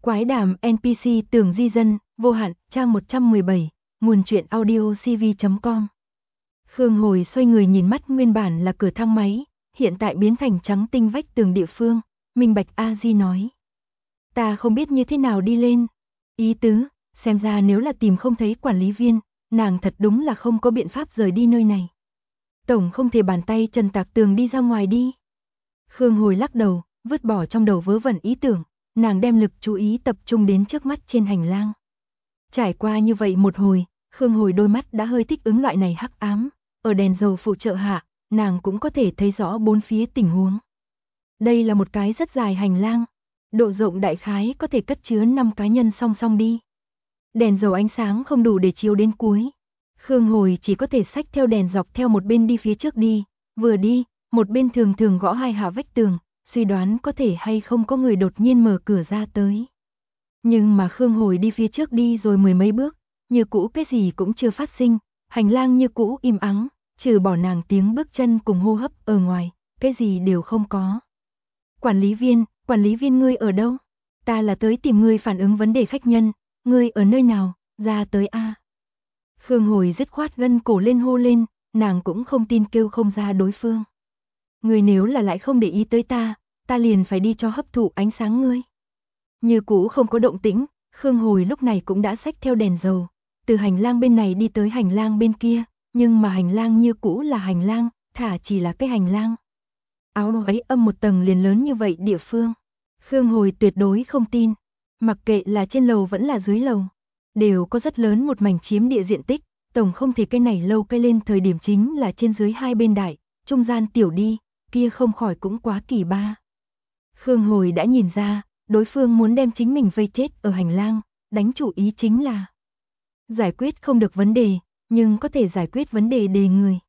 Quái đàm NPC Tường Di Dân, vô hạn, trang 117, nguồn truyện audio cv.com. Khương Hồi xoay người nhìn mắt nguyên bản là cửa thang máy, hiện tại biến thành trắng tinh vách tường địa phương, minh bạch A Di nói. Ta không biết như thế nào đi lên. Ý tứ, xem ra nếu là tìm không thấy quản lý viên, nàng thật đúng là không có biện pháp rời đi nơi này. Tổng không thể bàn tay trần tạc tường đi ra ngoài đi. Khương Hồi lắc đầu, vứt bỏ trong đầu vớ vẩn ý tưởng, nàng đem lực chú ý tập trung đến trước mắt trên hành lang. Trải qua như vậy một hồi, Khương Hồi đôi mắt đã hơi thích ứng loại này hắc ám, ở đèn dầu phụ trợ hạ, nàng cũng có thể thấy rõ bốn phía tình huống. Đây là một cái rất dài hành lang, độ rộng đại khái có thể cất chứa 5 cá nhân song song đi. Đèn dầu ánh sáng không đủ để chiếu đến cuối. Khương Hồi chỉ có thể xách theo đèn dọc theo một bên đi phía trước đi, vừa đi, một bên thường thường gõ hai hạ vách tường, suy đoán có thể hay không có người đột nhiên mở cửa ra tới. Nhưng mà Khương Hồi đi phía trước đi rồi mười mấy bước, như cũ cái gì cũng chưa phát sinh, hành lang như cũ im ắng, trừ bỏ nàng tiếng bước chân cùng hô hấp ở ngoài, cái gì đều không có. Quản lý viên ngươi ở đâu? Ta là tới tìm ngươi phản ứng vấn đề khách nhân, ngươi ở nơi nào, ra tới a. Khương Hồi dứt khoát gân cổ lên hô lên, nàng cũng không tin kêu không ra đối phương. Ngươi nếu là lại không để ý tới ta liền phải đi cho hấp thụ ánh sáng ngươi. Như cũ không có động tĩnh, Khương Hồi lúc này cũng đã xách theo đèn dầu, từ hành lang bên này đi tới hành lang bên kia, nhưng mà hành lang như cũ là hành lang, thả chỉ là cái hành lang. Áo ấy âm một tầng liền lớn như vậy địa phương. Khương Hồi tuyệt đối không tin, mặc kệ là trên lầu vẫn là dưới lầu, đều có rất lớn một mảnh chiếm địa diện tích, tổng không thể cái này lâu cây lên thời điểm chính là trên dưới hai bên đại, trung gian tiểu đi, kia không khỏi cũng quá kỳ ba. Khương Hồi đã nhìn ra, đối phương muốn đem chính mình vây chết ở hành lang, đánh chủ ý chính là giải quyết không được vấn đề, nhưng có thể giải quyết vấn đề đề người.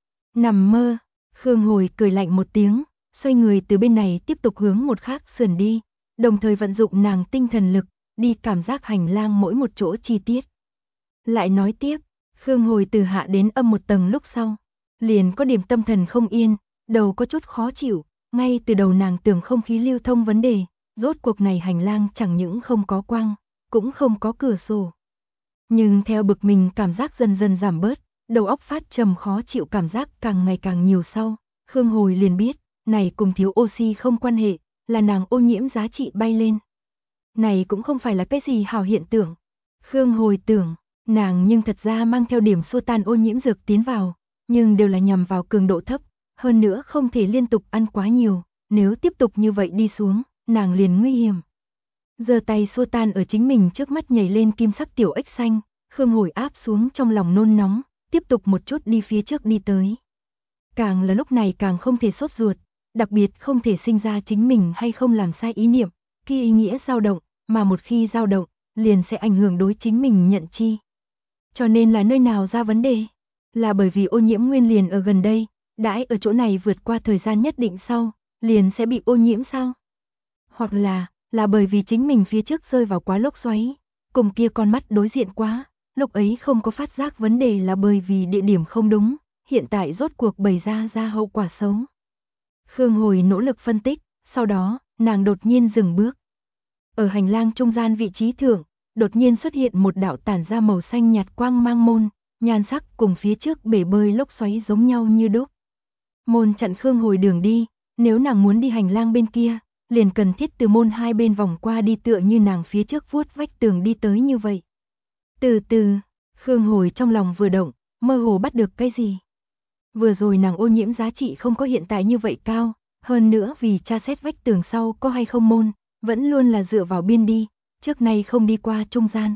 Nằm mơ, Khương Hồi cười lạnh một tiếng, xoay người từ bên này tiếp tục hướng một khác sườn đi, đồng thời vận dụng nàng tinh thần lực, đi cảm giác hành lang mỗi một chỗ chi tiết. Lại nói tiếp, Khương Hồi từ hạ đến âm một tầng lúc sau, liền có điểm tâm thần không yên, đầu có chút khó chịu, ngay từ đầu nàng tưởng không khí lưu thông vấn đề, rốt cuộc này hành lang chẳng những không có quang, cũng không có cửa sổ. Nhưng theo bực mình cảm giác dần dần giảm bớt, đầu óc phát trầm khó chịu cảm giác càng ngày càng nhiều sau, Khương Hồi liền biết, này cùng thiếu oxy không quan hệ, là nàng ô nhiễm giá trị bay lên. Này cũng không phải là cái gì hảo hiện tượng. Khương Hồi tưởng, nàng nhưng thật ra mang theo điểm xua tan ô nhiễm dược tiến vào, nhưng đều là nhằm vào cường độ thấp, hơn nữa không thể liên tục ăn quá nhiều, nếu tiếp tục như vậy đi xuống, nàng liền nguy hiểm. Giơ tay xua tan ở chính mình trước mắt nhảy lên kim sắc tiểu ếch xanh, Khương Hồi áp xuống trong lòng nôn nóng, tiếp tục một chút đi phía trước đi tới. Càng là lúc này càng không thể sốt ruột, đặc biệt không thể sinh ra chính mình hay không làm sai ý niệm, khi ý nghĩa dao động, mà một khi dao động, liền sẽ ảnh hưởng đối chính mình nhận chi. Cho nên là nơi nào ra vấn đề? Là bởi vì ô nhiễm nguyên liền ở gần đây, đãi ở chỗ này vượt qua thời gian nhất định sau, liền sẽ bị ô nhiễm sao? Hoặc là bởi vì chính mình phía trước rơi vào quá lốc xoáy, cùng kia con mắt đối diện quá, lúc ấy không có phát giác vấn đề là bởi vì địa điểm không đúng, hiện tại rốt cuộc bày ra hậu quả xấu. Khương Hồi nỗ lực phân tích, sau đó, nàng đột nhiên dừng bước. Ở hành lang trung gian vị trí thượng, đột nhiên xuất hiện một đạo tản ra màu xanh nhạt quang mang môn, nhan sắc cùng phía trước bể bơi lốc xoáy giống nhau như đúc. Môn chặn Khương Hồi đường đi, nếu nàng muốn đi hành lang bên kia, liền cần thiết từ môn hai bên vòng qua đi tựa như nàng phía trước vuốt vách tường đi tới như vậy. Từ từ, Khương Hồi trong lòng vừa động, mơ hồ bắt được cái gì. Vừa rồi nàng ô nhiễm giá trị không có hiện tại như vậy cao, hơn nữa vì tra xét vách tường sau có hay không môn, vẫn luôn là dựa vào biên đi, trước nay không đi qua trung gian.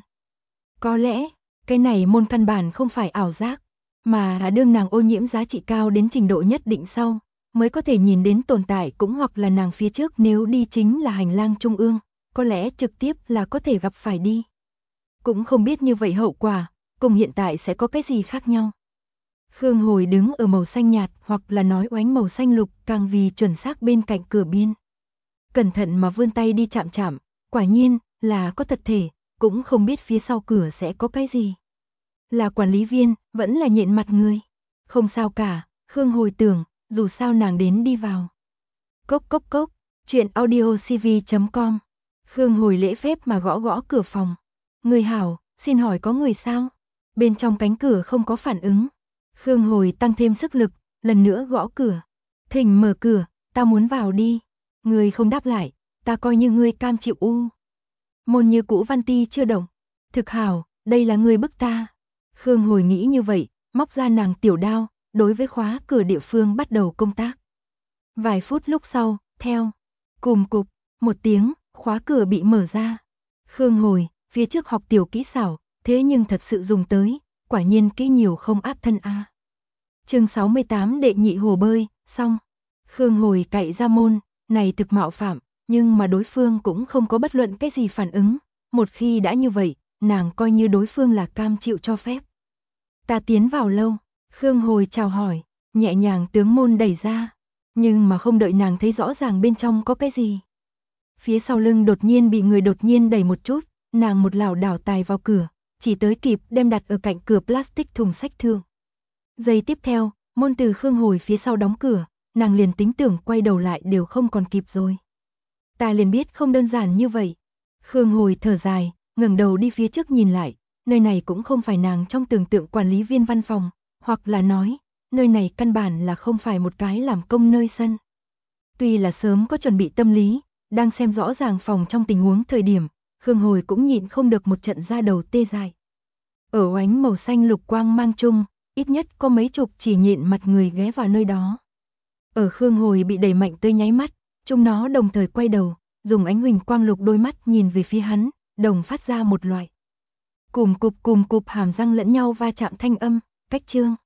Có lẽ, cái này môn căn bản không phải ảo giác, mà là đương nàng ô nhiễm giá trị cao đến trình độ nhất định sau, mới có thể nhìn đến tồn tại cũng hoặc là nàng phía trước nếu đi chính là hành lang trung ương, có lẽ trực tiếp là có thể gặp phải đi. Cũng không biết như vậy hậu quả, cùng hiện tại sẽ có cái gì khác nhau. Khương Hồi đứng ở màu xanh nhạt hoặc là nói oánh màu xanh lục càng vì chuẩn xác bên cạnh cửa biên. Cẩn thận mà vươn tay đi chạm, quả nhiên là có thật thể, cũng không biết phía sau cửa sẽ có cái gì. Là quản lý viên, vẫn là nhện mặt người. Không sao cả, Khương Hồi tưởng, dù sao nàng đến đi vào. Cốc, chuyện audio cv.com Khương Hồi lễ phép mà gõ gõ cửa phòng. Người hảo, xin hỏi có người sao? Bên trong cánh cửa không có phản ứng. Khương Hồi tăng thêm sức lực, lần nữa gõ cửa. Thỉnh mở cửa, ta muốn vào đi. Người không đáp lại, ta coi như ngươi cam chịu u. Môn như cũ văn ti chưa động. Thực hảo, đây là người bức ta. Khương Hồi nghĩ như vậy, móc ra nàng tiểu đao, đối với khóa cửa địa phương bắt đầu công tác. Vài phút lúc sau, theo cùm cục, một tiếng, khóa cửa bị mở ra. Khương Hồi, phía trước học tiểu kỹ xảo, thế nhưng thật sự dùng tới, quả nhiên kỹ nhiều không áp thân a. Chương 68 đệ nhị hồ bơi, xong. Khương Hồi cậy ra môn, này thực mạo phạm, nhưng mà đối phương cũng không có bất luận cái gì phản ứng, một khi đã như vậy, nàng coi như đối phương là cam chịu cho phép. Ta tiến vào lâu, Khương Hồi chào hỏi, nhẹ nhàng tướng môn đẩy ra, nhưng mà không đợi nàng thấy rõ ràng bên trong có cái gì. Phía sau lưng đột nhiên bị người đột nhiên đẩy một chút, nàng một lảo đảo tài vào cửa, chỉ tới kịp đem đặt ở cạnh cửa plastic thùng sách thương. Giây tiếp theo, môn từ Khương Hồi phía sau đóng cửa, nàng liền tính tưởng quay đầu lại đều không còn kịp rồi. Ta liền biết không đơn giản như vậy. Khương Hồi thở dài, ngẩng đầu đi phía trước nhìn lại, nơi này cũng không phải nàng trong tưởng tượng quản lý viên văn phòng, hoặc là nói, nơi này căn bản là không phải một cái làm công nơi sân. Tuy là sớm có chuẩn bị tâm lý, đang xem rõ ràng phòng trong tình huống thời điểm, Khương Hồi cũng nhịn không được một trận da đầu tê dại. Ở oánh màu xanh lục quang mang chung, ít nhất có mấy chục chỉ nhện mặt người ghé vào nơi đó. Ở Khương Hồi bị đẩy mạnh tới nháy mắt, chúng nó đồng thời quay đầu, dùng ánh huỳnh quang lục đôi mắt nhìn về phía hắn, đồng phát ra một loại cùm cụp hàm răng lẫn nhau va chạm thanh âm, cách chương.